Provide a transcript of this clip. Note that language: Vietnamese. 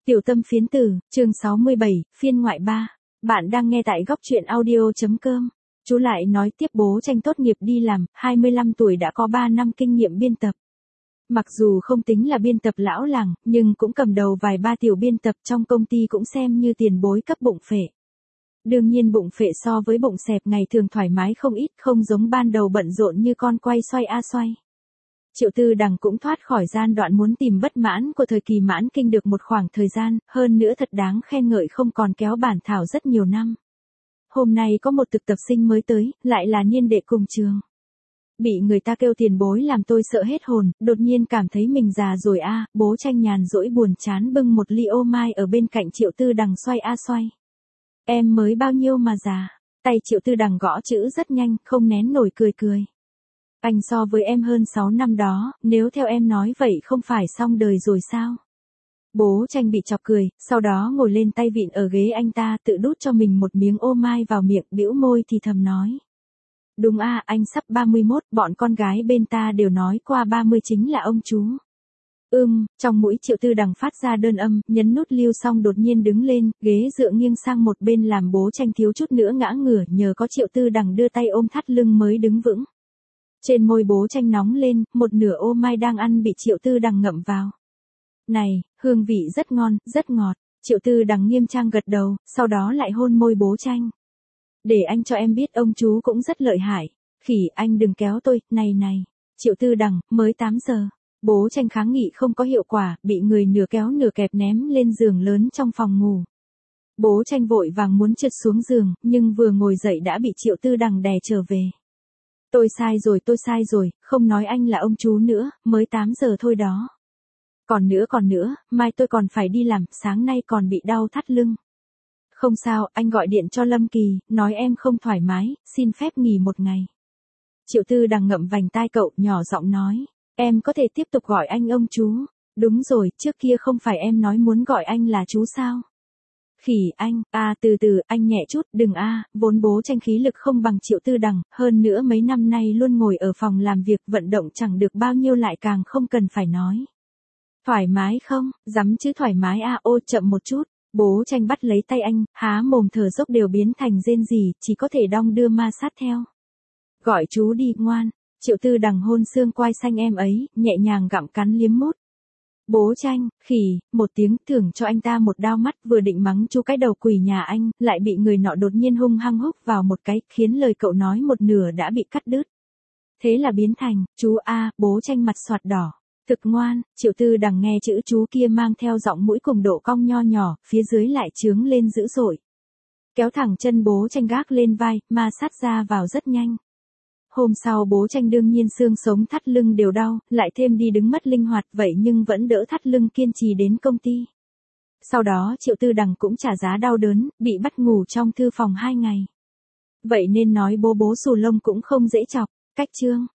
Tiểu tâm phiến tử, chương 67, phiên ngoại 3. Bạn đang nghe tại góc truyện audio.com. Chú lại nói tiếp bố Tranh tốt nghiệp đi làm, 25 tuổi đã có 3 năm kinh nghiệm biên tập. Mặc dù không tính là biên tập lão làng, nhưng cũng cầm đầu vài ba tiểu biên tập trong công ty cũng xem như tiền bối cấp bụng phệ. Đương nhiên bụng phệ so với bụng xẹp ngày thường thoải mái không ít, không giống ban đầu bận rộn như con quay xoay a xoay. Triệu Tư Đằng cũng thoát khỏi gian đoạn muốn tìm bất mãn của thời kỳ mãn kinh được một khoảng thời gian, hơn nữa thật đáng khen ngợi không còn kéo bản thảo rất nhiều năm. Hôm nay có một thực tập sinh mới tới, lại là niên đệ cùng trường. Bị người ta kêu tiền bối làm tôi sợ hết hồn, đột nhiên cảm thấy mình già rồi a. Bố Tranh nhàn rỗi buồn chán bưng một ly ô mai ở bên cạnh Triệu Tư Đằng xoay a xoay. Em mới bao nhiêu mà già, tay Triệu Tư Đằng gõ chữ rất nhanh, không nén nổi cười. Anh so với em hơn 6 năm đó, nếu theo em nói vậy không phải xong đời rồi sao? Bố Tranh bị chọc cười, sau đó ngồi lên tay vịn ở ghế anh ta tự đút cho mình một miếng ô mai vào miệng bĩu môi thì thầm nói. Đúng a, anh sắp 31, bọn con gái bên ta đều nói qua 30 chính là ông chú. Trong mũi Triệu Tư Đằng phát ra đơn âm, nhấn nút lưu xong đột nhiên đứng lên, ghế dựa nghiêng sang một bên làm bố Tranh thiếu chút nữa ngã ngửa nhờ có Triệu Tư Đằng đưa tay ôm thắt lưng mới đứng vững. Trên môi bố Tranh nóng lên, một nửa ô mai đang ăn bị Triệu Tư Đằng ngậm vào. Này, hương vị rất ngon, rất ngọt. Triệu Tư Đằng nghiêm trang gật đầu, sau đó lại hôn môi bố Tranh. Để anh cho em biết ông chú cũng rất lợi hại. Khỉ anh đừng kéo tôi, này. Triệu Tư Đằng, mới 8 giờ. Bố Tranh kháng nghị không có hiệu quả, bị người nửa kéo nửa kẹp ném lên giường lớn trong phòng ngủ. Bố Tranh vội vàng muốn trượt xuống giường, nhưng vừa ngồi dậy đã bị Triệu Tư Đằng đè trở về. Tôi sai rồi, không nói anh là ông chú nữa, mới 8 giờ thôi đó. Còn nữa, mai tôi còn phải đi làm, sáng nay còn bị đau thắt lưng. Không sao, anh gọi điện cho Lâm Kỳ, nói em không thoải mái, xin phép nghỉ một ngày. Triệu Tư Đằng ngậm vành tai cậu, nhỏ giọng nói, em có thể tiếp tục gọi anh ông chú. Đúng rồi, trước kia không phải em nói muốn gọi anh là chú sao? Khỉ anh, từ từ, anh nhẹ chút, đừng vốn bố Tranh khí lực không bằng Triệu Tư Đằng, hơn nữa mấy năm nay luôn ngồi ở phòng làm việc vận động chẳng được bao nhiêu lại càng không cần phải nói. Thoải mái không, dám chứ thoải mái ô chậm một chút, bố Tranh bắt lấy tay anh, há mồm thở dốc đều biến thành rên rỉ, chỉ có thể đong đưa ma sát theo. Gọi chú đi, ngoan, Triệu Tư Đằng hôn xương quai xanh em ấy, nhẹ nhàng gặm cắn liếm mút. Bố Tranh, khỉ, một tiếng thưởng cho anh ta một đao mắt vừa định mắng chú cái đầu quỷ nhà anh, lại bị người nọ đột nhiên hung hăng húc vào một cái, khiến lời cậu nói một nửa đã bị cắt đứt. Thế là biến thành, chú bố Tranh mặt xoạt đỏ. Thực ngoan, Triệu Tư Đằng nghe chữ chú kia mang theo giọng mũi cùng độ cong nho nhỏ, phía dưới lại trướng lên dữ dội. Kéo thẳng chân bố Tranh gác lên vai, ma sát ra vào rất nhanh. Hôm sau bố Tranh đương nhiên xương sống thắt lưng đều đau, lại thêm đi đứng mất linh hoạt vậy nhưng vẫn đỡ thắt lưng kiên trì đến công ty. Sau đó Triệu Tư Đằng cũng trả giá đau đớn, bị bắt ngủ trong thư phòng 2 ngày. Vậy nên nói bố xù lông cũng không dễ chọc, cách chương.